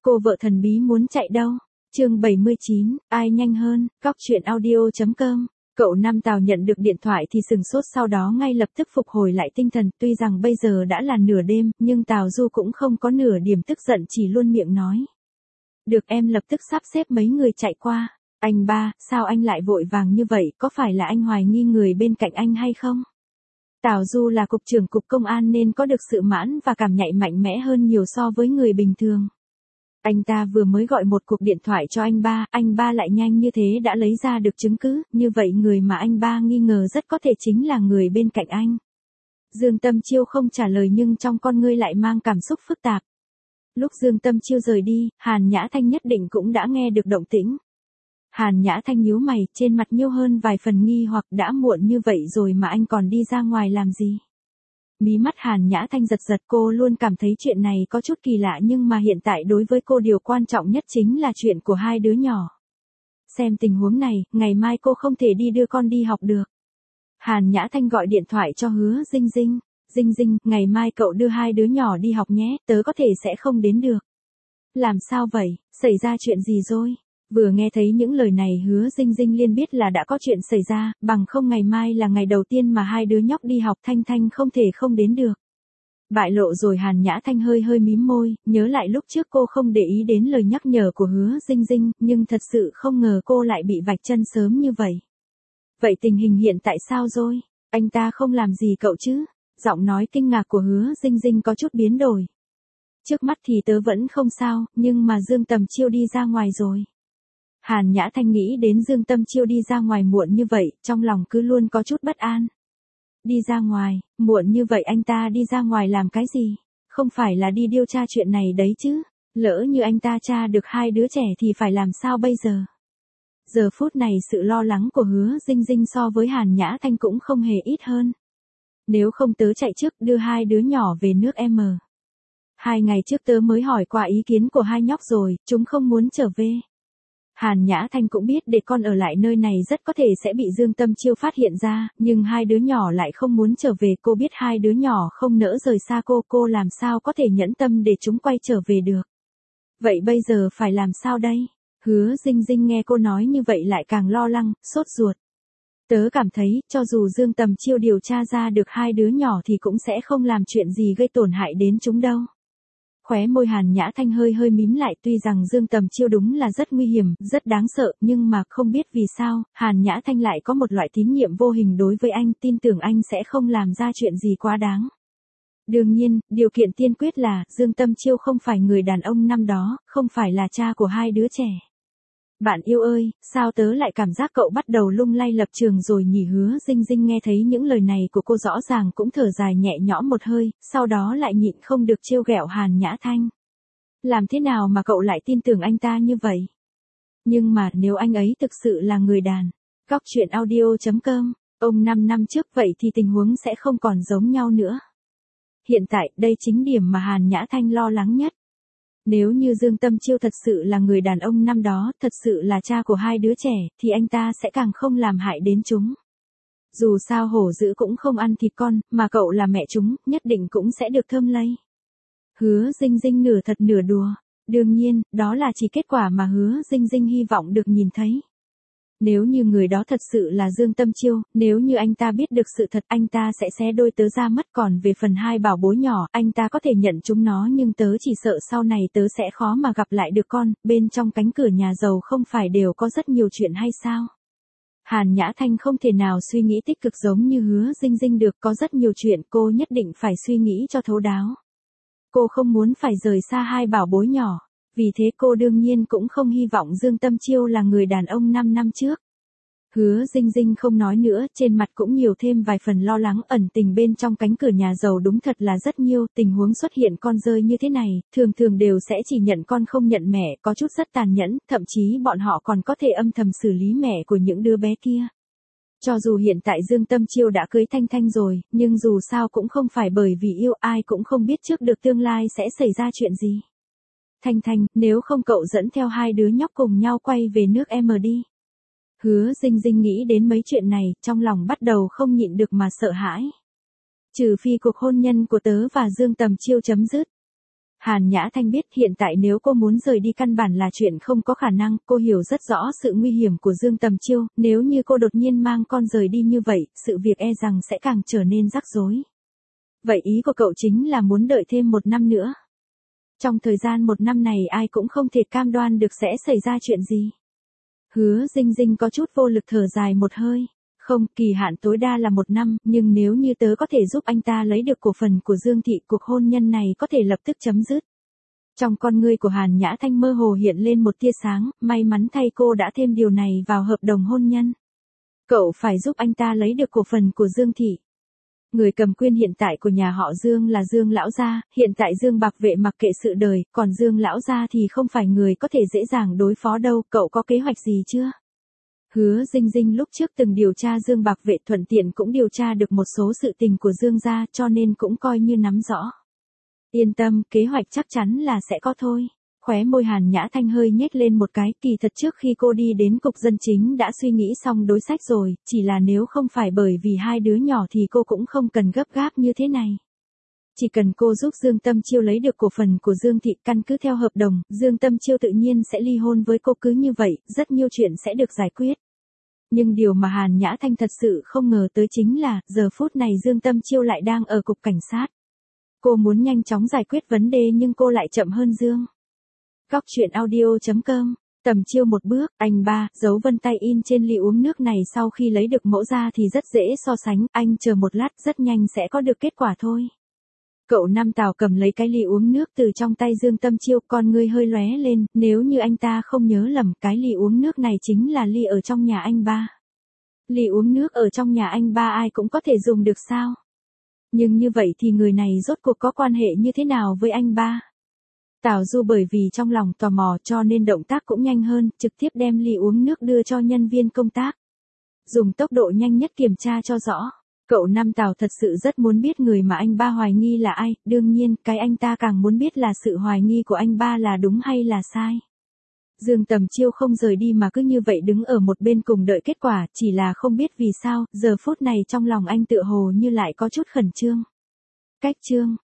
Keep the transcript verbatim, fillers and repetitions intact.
Cô vợ thần bí muốn chạy đâu? Chương bảy mươi chín, ai nhanh hơn, cóc truyện audio.com. Cậu Nam Tào nhận được điện thoại thì sừng sốt, sau đó ngay lập tức phục hồi lại tinh thần, tuy rằng bây giờ đã là nửa đêm, nhưng Tào Du cũng không có nửa điểm tức giận, chỉ luôn miệng nói. Được, em lập tức sắp xếp mấy người chạy qua. Anh ba, sao anh lại vội vàng như vậy, có phải là anh hoài nghi người bên cạnh anh hay không? Tào Du là cục trưởng cục công an nên có được sự mãn và cảm nhạy mạnh mẽ hơn nhiều so với người bình thường. Anh ta vừa mới gọi một cuộc điện thoại cho anh ba, anh ba lại nhanh như thế đã lấy ra được chứng cứ, như vậy người mà anh ba nghi ngờ rất có thể chính là người bên cạnh anh. Dương Tâm Chiêu không trả lời nhưng trong con ngươi lại mang cảm xúc phức tạp. Lúc Dương Tâm Chiêu rời đi, Hàn Nhã Thanh nhất định cũng đã nghe được động tĩnh. Hàn Nhã Thanh nhíu mày, trên mặt nhiêu hơn vài phần nghi hoặc, đã muộn như vậy rồi mà anh còn đi ra ngoài làm gì? Mí mắt Hàn Nhã Thanh giật giật, cô luôn cảm thấy chuyện này có chút kỳ lạ, nhưng mà hiện tại đối với cô điều quan trọng nhất chính là chuyện của hai đứa nhỏ. Xem tình huống này, ngày mai cô không thể đi đưa con đi học được. Hàn Nhã Thanh gọi điện thoại cho Hứa Dinh Dinh. Dinh Dinh, ngày mai cậu đưa hai đứa nhỏ đi học nhé, tớ có thể sẽ không đến được. Làm sao vậy, xảy ra chuyện gì rồi? Vừa nghe thấy những lời này Hứa Dinh Dinh liền biết là đã có chuyện xảy ra, bằng không ngày mai là ngày đầu tiên mà hai đứa nhóc đi học, Thanh Thanh không thể không đến được. Bại lộ rồi. Hàn Nhã Thanh hơi hơi mím môi, nhớ lại lúc trước cô không để ý đến lời nhắc nhở của Hứa Dinh Dinh, nhưng thật sự không ngờ cô lại bị vạch chân sớm như vậy. Vậy tình hình hiện tại sao rồi? Anh ta không làm gì cậu chứ? Giọng nói kinh ngạc của Hứa Dinh Dinh có chút biến đổi. Trước mắt thì tớ vẫn không sao, nhưng mà Dương Tầm Chiêu đi ra ngoài rồi. Hàn Nhã Thanh nghĩ đến Dương Tâm Chiêu đi ra ngoài muộn như vậy, trong lòng cứ luôn có chút bất an. Đi ra ngoài, muộn như vậy anh ta đi ra ngoài làm cái gì? Không phải là đi điều tra chuyện này đấy chứ? Lỡ như anh ta tra được hai đứa trẻ thì phải làm sao bây giờ? Giờ phút này sự lo lắng của Hứa Dinh Dinh so với Hàn Nhã Thanh cũng không hề ít hơn. Nếu không tớ chạy trước đưa hai đứa nhỏ về nước em. Hai ngày trước tớ mới hỏi qua ý kiến của hai nhóc rồi, chúng không muốn trở về. Hàn Nhã Thanh cũng biết để con ở lại nơi này rất có thể sẽ bị Dương Tâm Chiêu phát hiện ra, nhưng hai đứa nhỏ lại không muốn trở về, cô biết hai đứa nhỏ không nỡ rời xa cô, cô làm sao có thể nhẫn tâm để chúng quay trở về được. Vậy bây giờ phải làm sao đây? Hứa Dinh Dinh nghe cô nói như vậy lại càng lo lắng, sốt ruột. Tớ cảm thấy, cho dù Dương Tầm Chiêu điều tra ra được hai đứa nhỏ thì cũng sẽ không làm chuyện gì gây tổn hại đến chúng đâu. Khóe môi Hàn Nhã Thanh hơi hơi mím lại, tuy rằng Dương Tầm Chiêu đúng là rất nguy hiểm, rất đáng sợ, nhưng mà không biết vì sao, Hàn Nhã Thanh lại có một loại tín nhiệm vô hình đối với anh, tin tưởng anh sẽ không làm ra chuyện gì quá đáng. Đương nhiên, điều kiện tiên quyết là, Dương Tâm Chiêu không phải người đàn ông năm đó, không phải là cha của hai đứa trẻ. Bạn yêu ơi, sao tớ lại cảm giác cậu bắt đầu lung lay lập trường rồi nhỉ? Hứa Dinh Dinh nghe thấy những lời này của cô rõ ràng cũng thở dài nhẹ nhõm một hơi, sau đó lại nhịn không được trêu ghẹo Hàn Nhã Thanh. Làm thế nào mà cậu lại tin tưởng anh ta như vậy? Nhưng mà nếu anh ấy thực sự là người đàn, cóc truyện audio.com, ông năm năm trước vậy thì tình huống sẽ không còn giống nhau nữa. Hiện tại, đây chính điểm mà Hàn Nhã Thanh lo lắng nhất. Nếu như Dương Tâm Chiêu thật sự là người đàn ông năm đó, thật sự là cha của hai đứa trẻ, thì anh ta sẽ càng không làm hại đến chúng. Dù sao hổ dữ cũng không ăn thịt con, mà cậu là mẹ chúng, nhất định cũng sẽ được thơm lây. Hứa Dinh Dinh nửa thật nửa đùa. Đương nhiên, đó là chỉ kết quả mà Hứa Dinh Dinh hy vọng được nhìn thấy. Nếu như người đó thật sự là Dương Tâm Chiêu, nếu như anh ta biết được sự thật, anh ta sẽ xé đôi tớ ra mất. Còn về phần hai bảo bối nhỏ, anh ta có thể nhận chúng nó, nhưng tớ chỉ sợ sau này tớ sẽ khó mà gặp lại được con. Bên trong cánh cửa nhà giàu không phải đều có rất nhiều chuyện hay sao? Hàn Nhã Thanh không thể nào suy nghĩ tích cực giống như Hứa Dinh Dinh được, có rất nhiều chuyện cô nhất định phải suy nghĩ cho thấu đáo. Cô không muốn phải rời xa hai bảo bối nhỏ. Vì thế cô đương nhiên cũng không hy vọng Dương Tâm Chiêu là người đàn ông năm năm trước. Hứa Dinh Dinh không nói nữa, trên mặt cũng nhiều thêm vài phần lo lắng, ẩn tình bên trong cánh cửa nhà giàu đúng thật là rất nhiều, tình huống xuất hiện con rơi như thế này, thường thường đều sẽ chỉ nhận con không nhận mẹ, có chút rất tàn nhẫn, thậm chí bọn họ còn có thể âm thầm xử lý mẹ của những đứa bé kia. Cho dù hiện tại Dương Tâm Chiêu đã cưới Thanh Thanh rồi, nhưng dù sao cũng không phải bởi vì yêu, ai cũng không biết trước được tương lai sẽ xảy ra chuyện gì. Thanh Thanh, nếu không cậu dẫn theo hai đứa nhóc cùng nhau quay về nước em đi. Hứa Dinh Dinh nghĩ đến mấy chuyện này, trong lòng bắt đầu không nhịn được mà sợ hãi. Trừ phi cuộc hôn nhân của tớ và Dương Tầm Chiêu chấm dứt. Hàn Nhã Thanh biết hiện tại nếu cô muốn rời đi căn bản là chuyện không có khả năng, cô hiểu rất rõ sự nguy hiểm của Dương Tầm Chiêu, nếu như cô đột nhiên mang con rời đi như vậy, sự việc e rằng sẽ càng trở nên rắc rối. Vậy ý của cậu chính là muốn đợi thêm một năm nữa. Trong thời gian một năm này ai cũng không thể cam đoan được sẽ xảy ra chuyện gì. Hứa Dinh Dinh có chút vô lực thở dài một hơi. Không, kỳ hạn tối đa là một năm, nhưng nếu như tớ có thể giúp anh ta lấy được cổ phần của Dương Thị, cuộc hôn nhân này có thể lập tức chấm dứt. Trong con ngươi của Hàn Nhã Thanh mơ hồ hiện lên một tia sáng, may mắn thay cô đã thêm điều này vào hợp đồng hôn nhân. Cậu phải giúp anh ta lấy được cổ phần của Dương Thị. Người cầm quyền hiện tại của nhà họ Dương là Dương lão gia, hiện tại Dương Bạc Vệ mặc kệ sự đời, còn Dương lão gia thì không phải người có thể dễ dàng đối phó đâu, cậu có kế hoạch gì chưa? Hứa Dinh Dinh lúc trước từng điều tra Dương Bạc Vệ, thuận tiện cũng điều tra được một số sự tình của Dương gia, cho nên cũng coi như nắm rõ. Yên tâm, kế hoạch chắc chắn là sẽ có thôi. Khóe môi Hàn Nhã Thanh hơi nhếch lên một cái, kỳ thật trước khi cô đi đến cục dân chính đã suy nghĩ xong đối sách rồi, chỉ là nếu không phải bởi vì hai đứa nhỏ thì cô cũng không cần gấp gáp như thế này. Chỉ cần cô giúp Dương Tâm Chiêu lấy được cổ phần của Dương Thị, căn cứ theo hợp đồng, Dương Tâm Chiêu tự nhiên sẽ ly hôn với cô, cứ như vậy, rất nhiều chuyện sẽ được giải quyết. Nhưng điều mà Hàn Nhã Thanh thật sự không ngờ tới chính là, giờ phút này Dương Tâm Chiêu lại đang ở cục cảnh sát. Cô muốn nhanh chóng giải quyết vấn đề nhưng cô lại chậm hơn Dương. Góc truyện audio chấm com, Tầm Chiêu một bước, anh ba, dấu vân tay in trên ly uống nước này sau khi lấy được mẫu ra thì rất dễ so sánh, anh chờ một lát rất nhanh sẽ có được kết quả thôi. Cậu Nam Tào cầm lấy cái ly uống nước từ trong tay Dương Tâm Chiêu, con ngươi hơi lóe lên, nếu như anh ta không nhớ lầm, cái ly uống nước này chính là ly ở trong nhà anh ba. Ly uống nước ở trong nhà anh ba ai cũng có thể dùng được sao? Nhưng như vậy thì người này rốt cuộc có quan hệ như thế nào với anh ba? Tào Du bởi vì trong lòng tò mò cho nên động tác cũng nhanh hơn, trực tiếp đem ly uống nước đưa cho nhân viên công tác. Dùng tốc độ nhanh nhất kiểm tra cho rõ. Cậu Nam Tào thật sự rất muốn biết người mà anh ba hoài nghi là ai, đương nhiên, cái anh ta càng muốn biết là sự hoài nghi của anh ba là đúng hay là sai. Dương Tầm Chiêu không rời đi mà cứ như vậy đứng ở một bên cùng đợi kết quả, chỉ là không biết vì sao, giờ phút này trong lòng anh tựa hồ như lại có chút khẩn trương. Cách trương,